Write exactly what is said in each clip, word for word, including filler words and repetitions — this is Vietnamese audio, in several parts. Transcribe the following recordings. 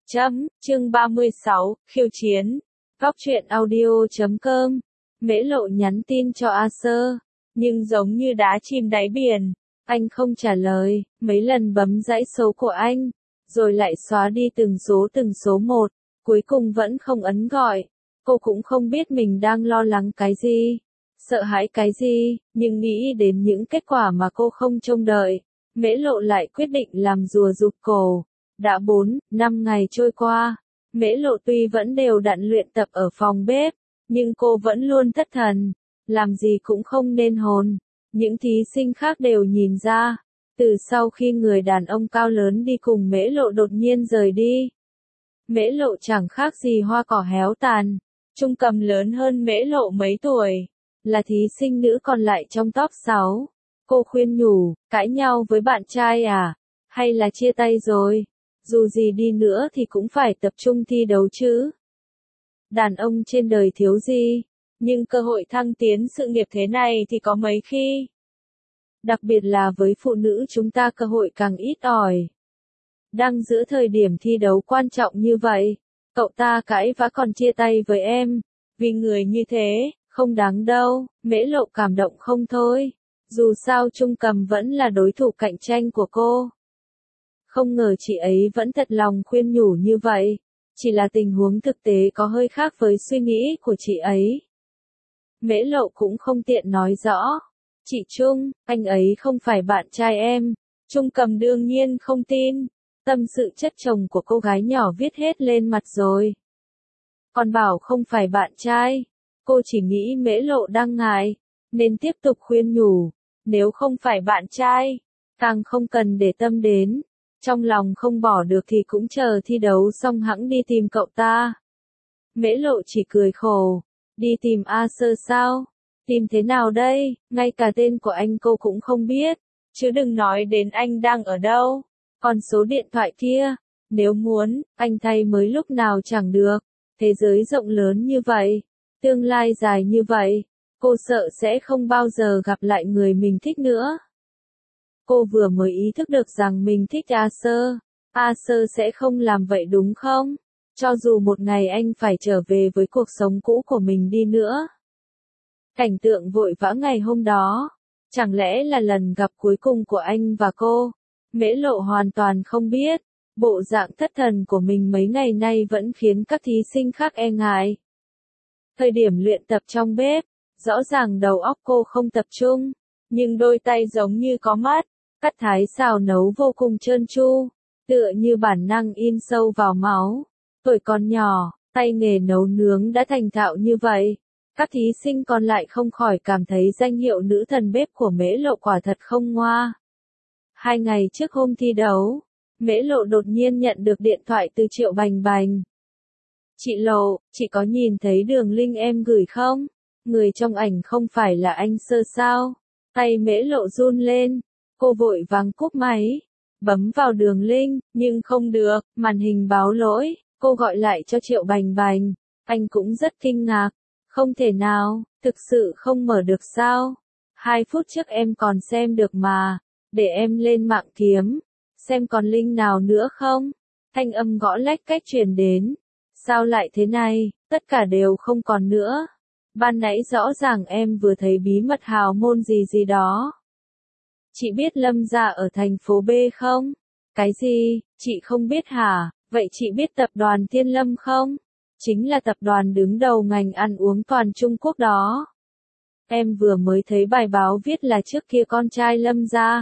Chấm, chương ba mươi sáu, khiêu chiến. Góc truyện audio chấm com. Mễ Lộ nhắn tin cho A Sơ, nhưng giống như đá chìm đáy biển. Anh không trả lời, mấy lần bấm dãy số của anh, rồi lại xóa đi từng số từng số một, cuối cùng vẫn không ấn gọi. Cô cũng không biết mình đang lo lắng cái gì, sợ hãi cái gì, nhưng nghĩ đến những kết quả mà cô không trông đợi, Mễ Lộ lại quyết định làm rùa rụt cổ. Đã bốn, năm ngày trôi qua, Mễ Lộ tuy vẫn đều đặn luyện tập ở phòng bếp, nhưng cô vẫn luôn thất thần, làm gì cũng không nên hồn. Những thí sinh khác đều nhìn ra, từ sau khi người đàn ông cao lớn đi cùng Mễ Lộ đột nhiên rời đi. Mễ Lộ chẳng khác gì hoa cỏ héo tàn, Trung Cầm lớn hơn Mễ Lộ mấy tuổi, là thí sinh nữ còn lại trong top sáu. Cô khuyên nhủ, cãi nhau với bạn trai à? Hay là chia tay rồi? Dù gì đi nữa thì cũng phải tập trung thi đấu chứ. Đàn ông trên đời thiếu gì, nhưng cơ hội thăng tiến sự nghiệp thế này thì có mấy khi. Đặc biệt là với phụ nữ chúng ta cơ hội càng ít ỏi. Đang giữa thời điểm thi đấu quan trọng như vậy, cậu ta cãi vã còn chia tay với em, vì người như thế, không đáng đâu. Mễ Lộ cảm động không thôi, dù sao Trung Cầm vẫn là đối thủ cạnh tranh của cô. Không ngờ chị ấy vẫn thật lòng khuyên nhủ như vậy, chỉ là tình huống thực tế có hơi khác với suy nghĩ của chị ấy. Mễ Lộ cũng không tiện nói rõ. Chị Trung, anh ấy không phải bạn trai em. Trung Cầm đương nhiên không tin. Tâm sự chất chồng của cô gái nhỏ viết hết lên mặt rồi. Còn bảo không phải bạn trai. Cô chỉ nghĩ Mễ Lộ đang ngại, nên tiếp tục khuyên nhủ. Nếu không phải bạn trai, càng không cần để tâm đến. Trong lòng không bỏ được thì cũng chờ thi đấu xong hẵng đi tìm cậu ta. Mễ Lộ chỉ cười khổ. Đi tìm A Sơ sao? Tìm thế nào đây? Ngay cả tên của anh cô cũng không biết. Chứ đừng nói đến anh đang ở đâu. Còn số điện thoại kia, nếu muốn, anh thay mới lúc nào chẳng được. Thế giới rộng lớn như vậy, tương lai dài như vậy, cô sợ sẽ không bao giờ gặp lại người mình thích nữa. Cô vừa mới ý thức được rằng mình thích A Sơ. A Sơ sẽ không làm vậy đúng không? Cho dù một ngày anh phải trở về với cuộc sống cũ của mình đi nữa. Cảnh tượng vội vã ngày hôm đó, chẳng lẽ là lần gặp cuối cùng của anh và cô? Mễ Lộ hoàn toàn không biết, bộ dạng thất thần của mình mấy ngày nay vẫn khiến các thí sinh khác e ngại. Thời điểm luyện tập trong bếp, rõ ràng đầu óc cô không tập trung, nhưng đôi tay giống như có mắt, cắt thái xào nấu vô cùng trơn tru, tựa như bản năng in sâu vào máu. Tuổi còn nhỏ, tay nghề nấu nướng đã thành thạo như vậy. Các thí sinh còn lại không khỏi cảm thấy danh hiệu nữ thần bếp của Mễ Lộ quả thật không ngoa. Hai ngày trước hôm thi đấu, Mễ Lộ đột nhiên nhận được điện thoại từ Triệu Bành Bành. Chị Lộ, chị có nhìn thấy đường link em gửi không? Người trong ảnh không phải là anh Sơ sao? Tay Mễ Lộ run lên, cô vội vàng cúp máy, bấm vào đường link, nhưng không được, màn hình báo lỗi. Cô gọi lại cho Triệu Bành Bành, anh cũng rất kinh ngạc. Không thể nào, thực sự không mở được sao? Hai phút trước em còn xem được mà, để em lên mạng kiếm, xem còn link nào nữa không? Thanh âm gõ lách cách truyền đến. Sao lại thế này, tất cả đều không còn nữa. Ban nãy rõ ràng em vừa thấy bí mật hào môn gì gì đó. Chị biết Lâm gia ở thành phố B không? Cái gì, chị không biết hả? Vậy chị biết tập đoàn Thiên Lâm không? Chính là tập đoàn đứng đầu ngành ăn uống toàn Trung Quốc đó. Em vừa mới thấy bài báo viết là trước kia con trai Lâm gia,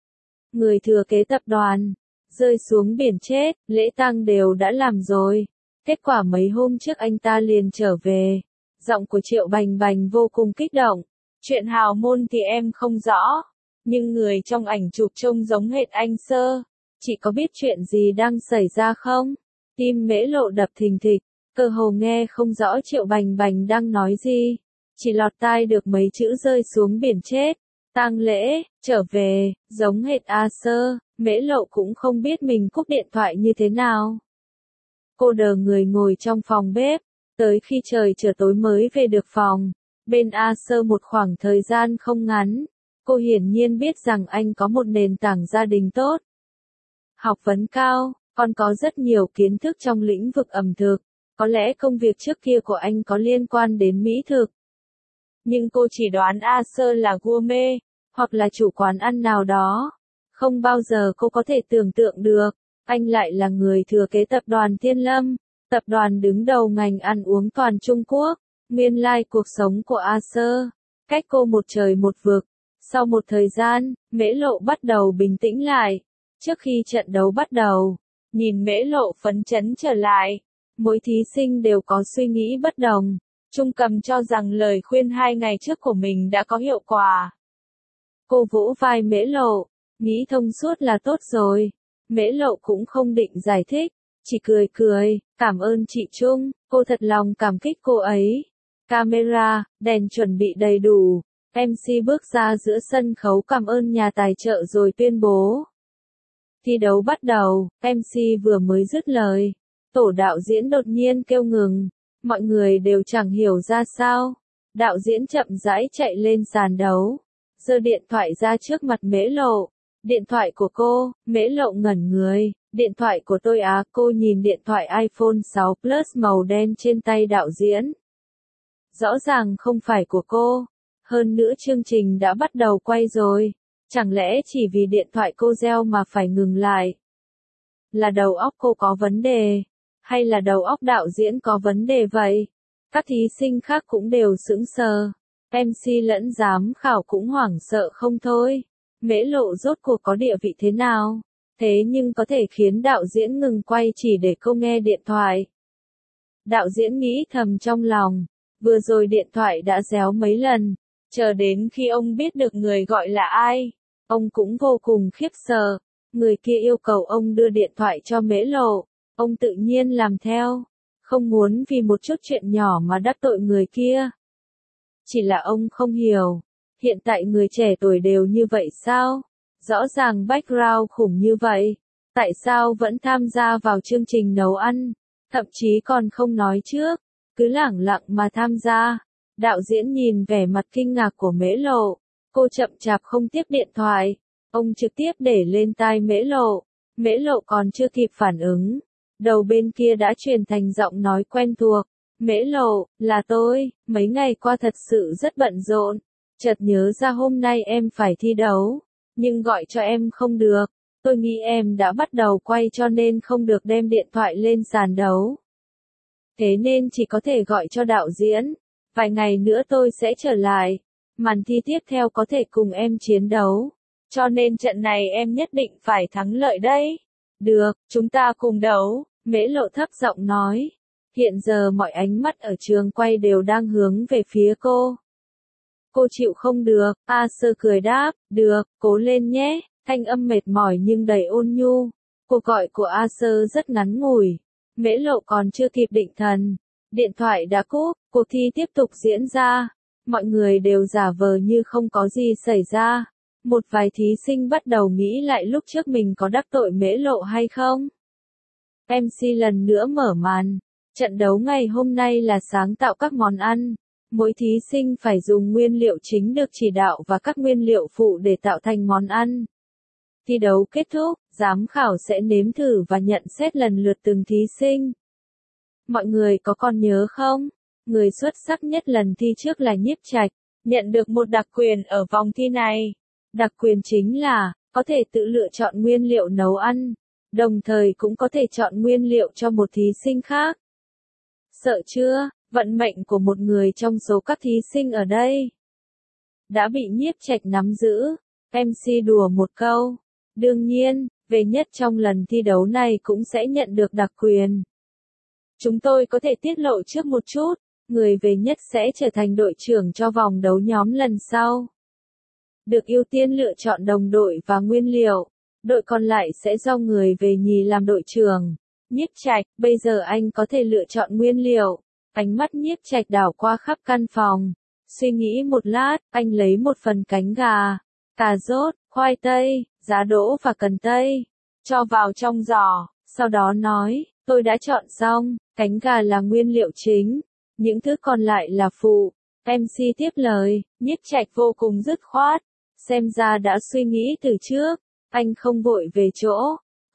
người thừa kế tập đoàn, rơi xuống biển chết, lễ tang đều đã làm rồi. Kết quả mấy hôm trước anh ta liền trở về. Giọng của Triệu Bành Bành vô cùng kích động. Chuyện hào môn thì em không rõ, nhưng người trong ảnh chụp trông giống hệt anh Sơ. Chị có biết chuyện gì đang xảy ra không? Tim Mễ Lộ đập thình thịch, cơ hồ nghe không rõ Triệu Bành Bành đang nói gì. Chỉ lọt tai được mấy chữ rơi xuống biển chết, tang lễ, trở về, giống hệt A Sơ. Mễ Lộ cũng không biết mình cúp điện thoại như thế nào. Cô đờ người ngồi trong phòng bếp, tới khi trời trở tối mới về được phòng. Bên A Sơ một khoảng thời gian không ngắn, cô hiển nhiên biết rằng anh có một nền tảng gia đình tốt. Học vấn cao, Còn có rất nhiều kiến thức trong lĩnh vực ẩm thực. Có lẽ công việc trước kia của anh có liên quan đến mỹ thực. Nhưng cô chỉ đoán Arthur là gourmet, hoặc là chủ quán ăn nào đó. Không bao giờ cô có thể tưởng tượng được, anh lại là người thừa kế tập đoàn Thiên Lâm, tập đoàn đứng đầu ngành ăn uống toàn Trung Quốc. Nguyên lai cuộc sống của Arthur, cách cô một trời một vực. Sau một thời gian, Mễ Lộ bắt đầu bình tĩnh lại. Trước khi trận đấu bắt đầu, nhìn Mễ Lộ phấn chấn trở lại, mỗi thí sinh đều có suy nghĩ bất đồng. Trung Cầm cho rằng lời khuyên hai ngày trước của mình đã có hiệu quả. Cô vỗ vai Mễ Lộ, nghĩ thông suốt là tốt rồi. Mễ Lộ cũng không định giải thích, chỉ cười cười, cảm ơn chị Trung, cô thật lòng cảm kích cô ấy. Camera, đèn chuẩn bị đầy đủ, em xê bước ra giữa sân khấu cảm ơn nhà tài trợ rồi tuyên bố. Thi đấu bắt đầu, em xê vừa mới dứt lời, tổ đạo diễn đột nhiên kêu ngừng, mọi người đều chẳng hiểu ra sao. Đạo diễn chậm rãi chạy lên sàn đấu, giơ điện thoại ra trước mặt Mễ Lộ. Điện thoại của cô, Mễ Lộ ngẩn người, điện thoại của tôi á, cô nhìn điện thoại iPhone sáu Plus màu đen trên tay đạo diễn. Rõ ràng không phải của cô, hơn nữa chương trình đã bắt đầu quay rồi, chẳng lẽ chỉ vì điện thoại cô reo mà phải ngừng lại? Là đầu óc cô có vấn đề, hay là đầu óc đạo diễn có vấn đề vậy? Các thí sinh khác cũng đều sững sờ, em xê lẫn giám khảo cũng hoảng sợ không thôi. Mễ Lộ rốt cuộc có địa vị thế nào? Thế nhưng có thể khiến đạo diễn ngừng quay chỉ để cô nghe điện thoại. Đạo diễn nghĩ thầm trong lòng, vừa rồi điện thoại đã réo mấy lần, chờ đến khi ông biết được người gọi là ai, ông cũng vô cùng khiếp sợ. Người kia yêu cầu ông đưa điện thoại cho Mễ Lộ, ông tự nhiên làm theo, không muốn vì một chút chuyện nhỏ mà đắc tội người kia. Chỉ là ông không hiểu, hiện tại người trẻ tuổi đều như vậy sao? Rõ ràng background khủng như vậy, tại sao vẫn tham gia vào chương trình nấu ăn, thậm chí còn không nói trước, cứ lẳng lặng mà tham gia. Đạo diễn nhìn vẻ mặt kinh ngạc của Mễ Lộ, cô chậm chạp không tiếp điện thoại, ông trực tiếp để lên tai Mễ Lộ. Mễ Lộ còn chưa kịp phản ứng, đầu bên kia đã truyền thành giọng nói quen thuộc. Mễ Lộ, là tôi, mấy ngày qua thật sự rất bận rộn, chợt nhớ ra hôm nay em phải thi đấu, nhưng gọi cho em không được, tôi nghĩ em đã bắt đầu quay cho nên không được đem điện thoại lên sàn đấu. Thế nên chỉ có thể gọi cho đạo diễn, vài ngày nữa tôi sẽ trở lại, màn thi tiếp theo có thể cùng em chiến đấu, cho nên trận này em nhất định phải thắng lợi đấy. Được, chúng ta cùng đấu, Mễ Lộ thấp giọng nói. Hiện giờ mọi ánh mắt ở trường quay đều đang hướng về phía cô. Cô chịu không được, Arthur cười đáp, được, cố lên nhé, thanh âm mệt mỏi nhưng đầy ôn nhu. Cuộc gọi của Arthur rất ngắn ngủi, Mễ Lộ còn chưa kịp định thần, điện thoại đã cúp, cuộc thi tiếp tục diễn ra, mọi người đều giả vờ như không có gì xảy ra. Một vài thí sinh bắt đầu nghĩ lại lúc trước mình có đắc tội Mễ Lộ hay không. em xê lần nữa mở màn. Trận đấu ngày hôm nay là sáng tạo các món ăn. Mỗi thí sinh phải dùng nguyên liệu chính được chỉ đạo và các nguyên liệu phụ để tạo thành món ăn. Thi đấu kết thúc, giám khảo sẽ nếm thử và nhận xét lần lượt từng thí sinh. Mọi người có còn nhớ không? Người xuất sắc nhất lần thi trước là Nhiếp Trạch, nhận được một đặc quyền ở vòng thi này. Đặc quyền chính là, có thể tự lựa chọn nguyên liệu nấu ăn, đồng thời cũng có thể chọn nguyên liệu cho một thí sinh khác. Sợ chưa, vận mệnh của một người trong số các thí sinh ở đây đã bị Nhiếp Trạch nắm giữ. em xê đùa một câu. Đương nhiên, về nhất trong lần thi đấu này cũng sẽ nhận được đặc quyền. Chúng tôi có thể tiết lộ trước một chút, người về nhất sẽ trở thành đội trưởng cho vòng đấu nhóm lần sau. Được ưu tiên lựa chọn đồng đội và nguyên liệu, đội còn lại sẽ do người về nhì làm đội trưởng. Nhiếp Trạch, bây giờ anh có thể lựa chọn nguyên liệu. Ánh mắt Nhiếp Trạch đảo qua khắp căn phòng. Suy nghĩ một lát, anh lấy một phần cánh gà, cà rốt, khoai tây, giá đỗ và cần tây, cho vào trong giỏ, sau đó nói, tôi đã chọn xong, cánh gà là nguyên liệu chính, những thứ còn lại là phụ. em xê tiếp lời, Nhiếp Trạch vô cùng dứt khoát, xem ra đã suy nghĩ từ trước, anh không vội về chỗ,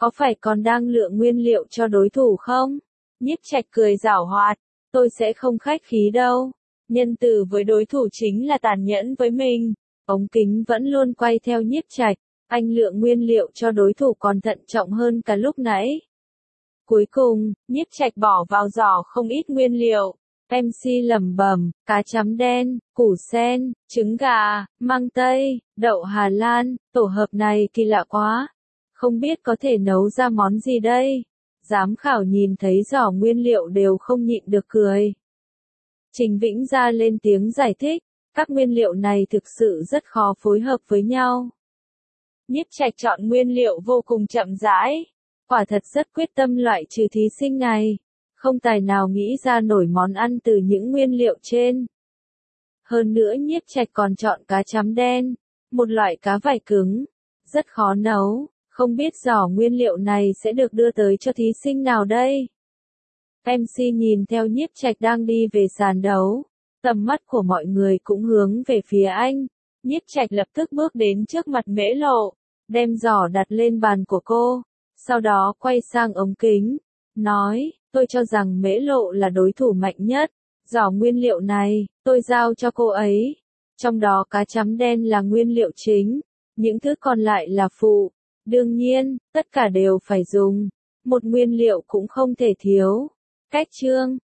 Có phải còn đang lựa nguyên liệu cho đối thủ không? Nhiếp Trạch cười giảo hoạt, tôi sẽ không khách khí đâu. Nhân từ với đối thủ chính là tàn nhẫn với mình. Ống kính vẫn luôn quay theo Nhiếp Trạch, anh lựa nguyên liệu cho đối thủ còn thận trọng hơn cả lúc nãy. Cuối cùng, Nhiếp Trạch bỏ vào giỏ không ít nguyên liệu. em xê lẩm bẩm, cá chấm đen, củ sen, trứng gà, măng tây, đậu Hà Lan, tổ hợp này kỳ lạ quá. Không biết có thể nấu ra món gì đây? Giám khảo nhìn thấy giỏ nguyên liệu đều không nhịn được cười. Trình Vĩnh Gia lên tiếng giải thích, các nguyên liệu này thực sự rất khó phối hợp với nhau. Nhiếp Trạch chọn nguyên liệu vô cùng chậm rãi, quả thật rất quyết tâm loại trừ thí sinh này, không tài nào nghĩ ra nổi món ăn từ những nguyên liệu trên. Hơn nữa Nhiếp Trạch còn chọn cá chấm đen, một loại cá vảy cứng, rất khó nấu, không biết giỏ nguyên liệu này sẽ được đưa tới cho thí sinh nào đây. em xê nhìn theo Nhiếp Trạch đang đi về sàn đấu, tầm mắt của mọi người cũng hướng về phía anh. Nhiếp Trạch lập tức bước đến trước mặt Mễ Lộ, đem giỏ đặt lên bàn của cô, sau đó quay sang ống kính, nói, tôi cho rằng Mễ Lộ là đối thủ mạnh nhất, giỏ nguyên liệu này, tôi giao cho cô ấy, trong đó cá chấm đen là nguyên liệu chính, những thứ còn lại là phụ, đương nhiên, tất cả đều phải dùng, một nguyên liệu cũng không thể thiếu. Cách chương